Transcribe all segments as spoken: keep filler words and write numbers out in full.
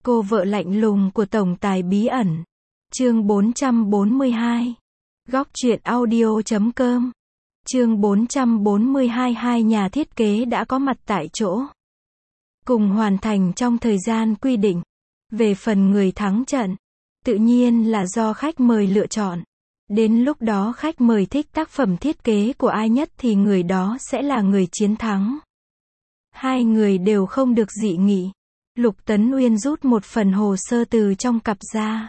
Cô vợ lạnh lùng của tổng tài bí ẩn. Chương bốn trăm bốn mươi hai. Góc truyện audio chấm com. Chương bốn trăm bốn mươi hai. Hai nhà thiết kế đã có mặt tại chỗ, cùng hoàn thành trong thời gian quy định. Về phần người thắng trận, tự nhiên là do khách mời lựa chọn. Đến lúc đó khách mời thích tác phẩm thiết kế của ai nhất thì người đó sẽ là người chiến thắng. Hai người đều không được dị nghị. Lục Tấn Uyên rút một phần hồ sơ từ trong cặp ra.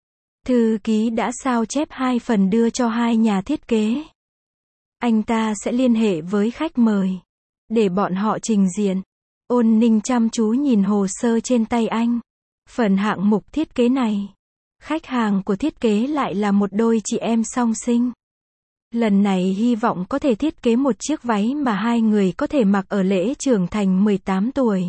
Thư ký đã sao chép hai phần đưa cho hai nhà thiết kế. Anh ta sẽ liên hệ với khách mời, để bọn họ trình diện. Ôn Ninh chăm chú nhìn hồ sơ trên tay anh. Phần hạng mục thiết kế này, khách hàng của thiết kế lại là một đôi chị em song sinh. Lần này hy vọng có thể thiết kế một chiếc váy mà hai người có thể mặc ở lễ trưởng thành mười tám tuổi.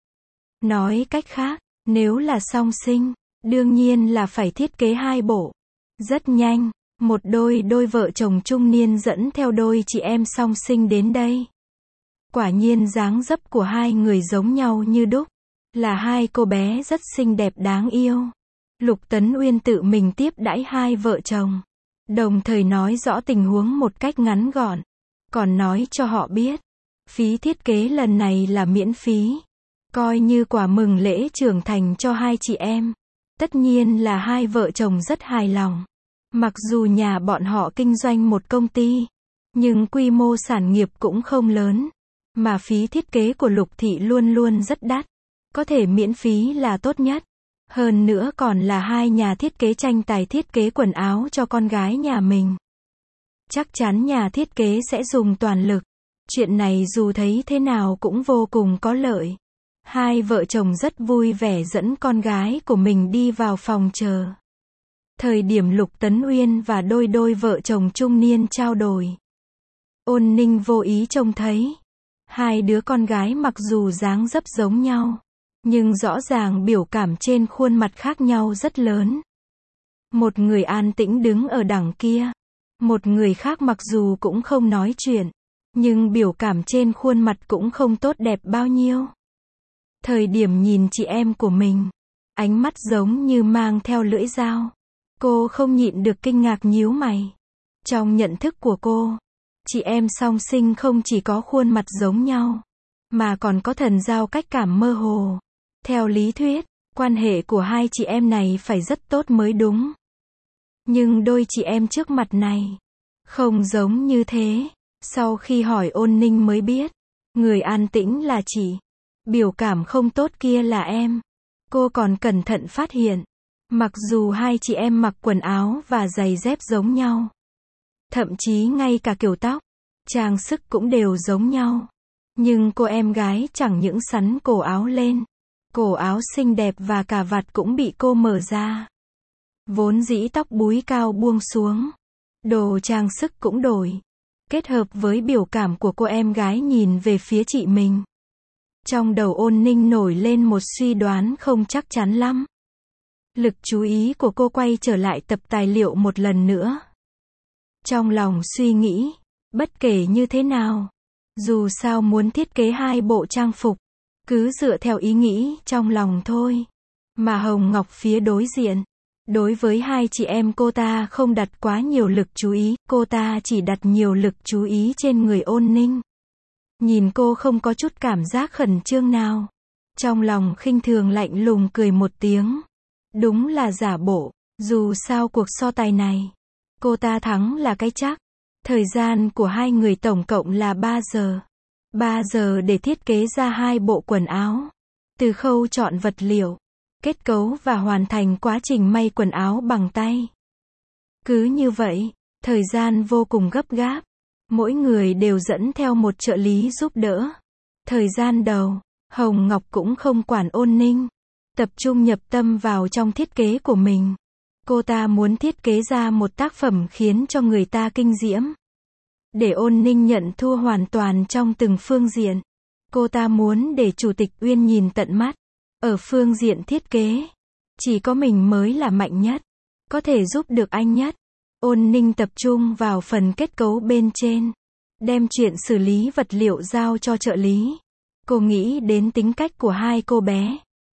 Nói cách khác, nếu là song sinh, đương nhiên là phải thiết kế hai bộ. Rất nhanh, một đôi đôi vợ chồng trung niên dẫn theo đôi chị em song sinh đến đây. Quả nhiên dáng dấp của hai người giống nhau như đúc, là hai cô bé rất xinh đẹp đáng yêu. Lục Tấn Uyên tự mình tiếp đãi hai vợ chồng, đồng thời nói rõ tình huống một cách ngắn gọn, còn nói cho họ biết, phí thiết kế lần này là miễn phí, coi như quà mừng lễ trưởng thành cho hai chị em. Tất nhiên là hai vợ chồng rất hài lòng. Mặc dù nhà bọn họ kinh doanh một công ty, nhưng quy mô sản nghiệp cũng không lớn, mà phí thiết kế của Lục Thị luôn luôn rất đắt. Có thể miễn phí là tốt nhất. Hơn nữa còn là hai nhà thiết kế tranh tài thiết kế quần áo cho con gái nhà mình. Chắc chắn nhà thiết kế sẽ dùng toàn lực. Chuyện này dù thấy thế nào cũng vô cùng có lợi. Hai vợ chồng rất vui vẻ dẫn con gái của mình đi vào phòng chờ. Thời điểm Lục Tấn Uyên và đôi đôi vợ chồng trung niên trao đổi, Ôn Ninh vô ý trông thấy hai đứa con gái mặc dù dáng dấp giống nhau, nhưng rõ ràng biểu cảm trên khuôn mặt khác nhau rất lớn. Một người an tĩnh đứng ở đằng kia, một người khác mặc dù cũng không nói chuyện, nhưng biểu cảm trên khuôn mặt cũng không tốt đẹp bao nhiêu. Thời điểm nhìn chị em của mình, ánh mắt giống như mang theo lưỡi dao. Cô không nhịn được kinh ngạc nhíu mày. Trong nhận thức của cô, chị em song sinh không chỉ có khuôn mặt giống nhau, mà còn có thần giao cách cảm mơ hồ. Theo lý thuyết, quan hệ của hai chị em này phải rất tốt mới đúng. Nhưng đôi chị em trước mặt này, không giống như thế. Sau khi hỏi Ôn Ninh mới biết, người an tĩnh là chị, biểu cảm không tốt kia là em. Cô còn cẩn thận phát hiện, mặc dù hai chị em mặc quần áo và giày dép giống nhau, thậm chí ngay cả kiểu tóc, trang sức cũng đều giống nhau, nhưng cô em gái chẳng những sắn cổ áo lên, cổ áo xinh đẹp và cà vạt cũng bị cô mở ra. Vốn dĩ tóc búi cao buông xuống, đồ trang sức cũng đổi, kết hợp với biểu cảm của cô em gái nhìn về phía chị mình. Trong đầu Ôn Ninh nổi lên một suy đoán không chắc chắn lắm. Lực chú ý của cô quay trở lại tập tài liệu một lần nữa. Trong lòng suy nghĩ, bất kể như thế nào, dù sao muốn thiết kế hai bộ trang phục, cứ dựa theo ý nghĩ trong lòng thôi. Mà Hồng Ngọc phía đối diện, đối với hai chị em cô ta không đặt quá nhiều lực chú ý, cô ta chỉ đặt nhiều lực chú ý trên người Ôn Ninh. Nhìn cô không có chút cảm giác khẩn trương nào. Trong lòng khinh thường lạnh lùng cười một tiếng. Đúng là giả bộ, dù sao cuộc so tài này, cô ta thắng là cái chắc. Thời gian của hai người tổng cộng là ba giờ. ba giờ để thiết kế ra hai bộ quần áo. Từ khâu chọn vật liệu, kết cấu và hoàn thành quá trình may quần áo bằng tay. Cứ như vậy, thời gian vô cùng gấp gáp. Mỗi người đều dẫn theo một trợ lý giúp đỡ. Thời gian đầu, Hồng Ngọc cũng không quản Ôn Ninh, tập trung nhập tâm vào trong thiết kế của mình. Cô ta muốn thiết kế ra một tác phẩm khiến cho người ta kinh diễm. Để Ôn Ninh nhận thua hoàn toàn trong từng phương diện. Cô ta muốn để Chủ tịch Uyên nhìn tận mắt. Ở phương diện thiết kế, chỉ có mình mới là mạnh nhất, có thể giúp được anh nhất. Ôn Ninh tập trung vào phần kết cấu bên trên, đem chuyện xử lý vật liệu giao cho trợ lý. Cô nghĩ đến tính cách của hai cô bé,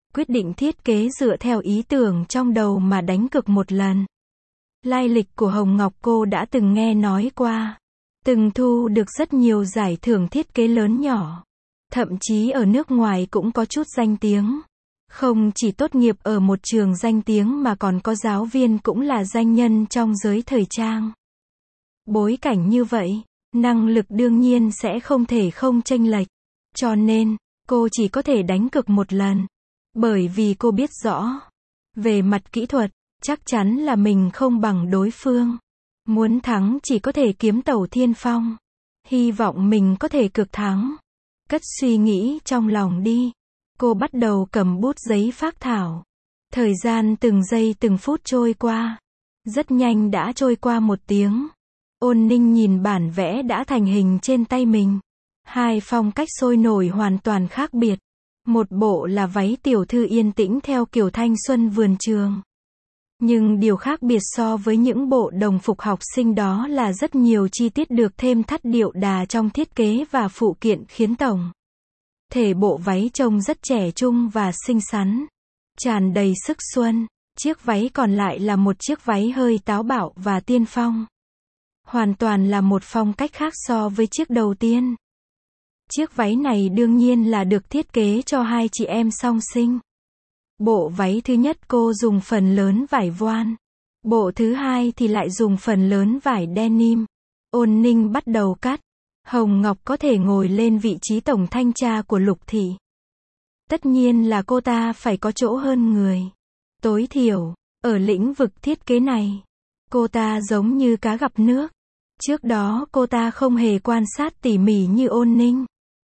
quyết định thiết kế dựa theo ý tưởng trong đầu mà đánh cược một lần. Lai lịch của Hồng Ngọc cô đã từng nghe nói qua. Từng thu được rất nhiều giải thưởng thiết kế lớn nhỏ. Thậm chí ở nước ngoài cũng có chút danh tiếng. Không chỉ tốt nghiệp ở một trường danh tiếng mà còn có giáo viên cũng là danh nhân trong giới thời trang. Bối cảnh như vậy, năng lực đương nhiên sẽ không thể không chênh lệch. Cho nên, cô chỉ có thể đánh cược một lần. Bởi vì cô biết rõ, về mặt kỹ thuật, chắc chắn là mình không bằng đối phương. Muốn thắng chỉ có thể kiếm tẩu thiên phong. Hy vọng mình có thể cược thắng. Cất suy nghĩ trong lòng đi. Cô bắt đầu cầm bút giấy phác thảo. Thời gian từng giây từng phút trôi qua. Rất nhanh đã trôi qua một tiếng. Ôn Ninh nhìn bản vẽ đã thành hình trên tay mình. Hai phong cách sôi nổi hoàn toàn khác biệt. Một bộ là váy tiểu thư yên tĩnh theo kiểu thanh xuân vườn trường. Nhưng điều khác biệt so với những bộ đồng phục học sinh đó là rất nhiều chi tiết được thêm thắt điệu đà trong thiết kế và phụ kiện khiến tổng thể bộ váy trông rất trẻ trung và xinh xắn, tràn đầy sức xuân. Chiếc váy còn lại là một chiếc váy hơi táo bạo và tiên phong. Hoàn toàn là một phong cách khác so với chiếc đầu tiên. Chiếc váy này đương nhiên là được thiết kế cho hai chị em song sinh. Bộ váy thứ nhất cô dùng phần lớn vải voan. Bộ thứ hai thì lại dùng phần lớn vải denim. Ôn Ninh bắt đầu cắt. Hồng Ngọc có thể ngồi lên vị trí tổng thanh tra của Lục thị. Tất nhiên là cô ta phải có chỗ hơn người. Tối thiểu, ở lĩnh vực thiết kế này, cô ta giống như cá gặp nước. Trước đó cô ta không hề quan sát tỉ mỉ như Ôn Ninh.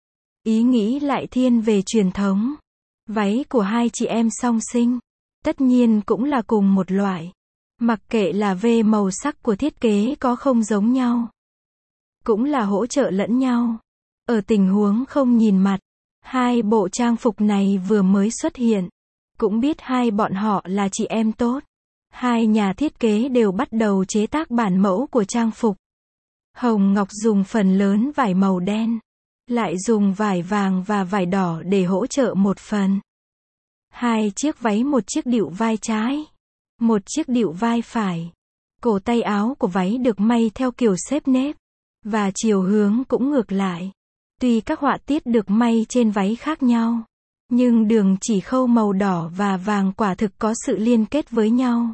Ý nghĩ lại thiên về truyền thống. Váy của hai chị em song sinh, tất nhiên cũng là cùng một loại. Mặc kệ là về màu sắc của thiết kế có không giống nhau, cũng là hỗ trợ lẫn nhau. Ở tình huống không nhìn mặt, hai bộ trang phục này vừa mới xuất hiện, cũng biết hai bọn họ là chị em tốt. Hai nhà thiết kế đều bắt đầu chế tác bản mẫu của trang phục. Hồng Ngọc dùng phần lớn vải màu đen, lại dùng vải vàng và vải đỏ để hỗ trợ một phần. Hai chiếc váy, một chiếc đựu vai trái, một chiếc đựu vai phải. Cổ tay áo của váy được may theo kiểu xếp nếp, và chiều hướng cũng ngược lại. Tuy các họa tiết được may trên váy khác nhau, nhưng đường chỉ khâu màu đỏ và vàng quả thực có sự liên kết với nhau.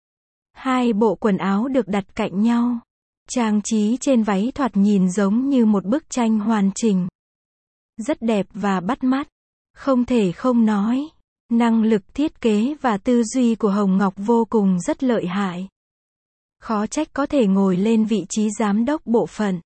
Hai bộ quần áo được đặt cạnh nhau. Trang trí trên váy thoạt nhìn giống như một bức tranh hoàn chỉnh. Rất đẹp và bắt mắt. Không thể không nói, năng lực thiết kế và tư duy của Hồng Ngọc vô cùng rất lợi hại. Khó trách có thể ngồi lên vị trí giám đốc bộ phận.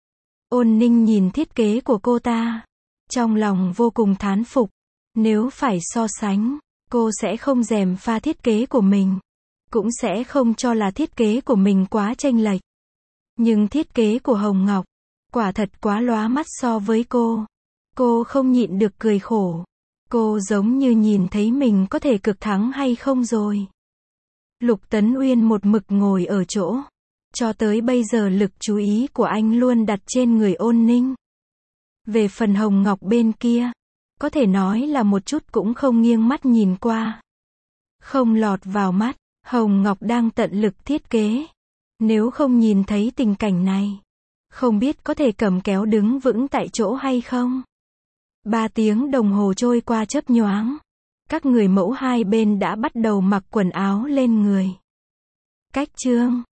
Ôn Ninh nhìn thiết kế của cô ta, trong lòng vô cùng thán phục. Nếu phải so sánh, cô sẽ không gièm pha thiết kế của mình, cũng sẽ không cho là thiết kế của mình quá chênh lệch. Nhưng thiết kế của Hồng Ngọc, quả thật quá lóa mắt so với cô. Cô không nhịn được cười khổ. Cô giống như nhìn thấy mình có thể cực thắng hay không rồi. Lục Tấn Uyên một mực ngồi ở chỗ. Cho tới bây giờ lực chú ý của anh luôn đặt trên người Ôn Ninh. Về phần Hồng Ngọc bên kia, có thể nói là một chút cũng không nghiêng mắt nhìn qua. Không lọt vào mắt, Hồng Ngọc đang tận lực thiết kế. Nếu không nhìn thấy tình cảnh này, không biết có thể cầm kéo đứng vững tại chỗ hay không. Ba tiếng đồng hồ trôi qua chớp nhoáng. Các người mẫu hai bên đã bắt đầu mặc quần áo lên người. Cách chương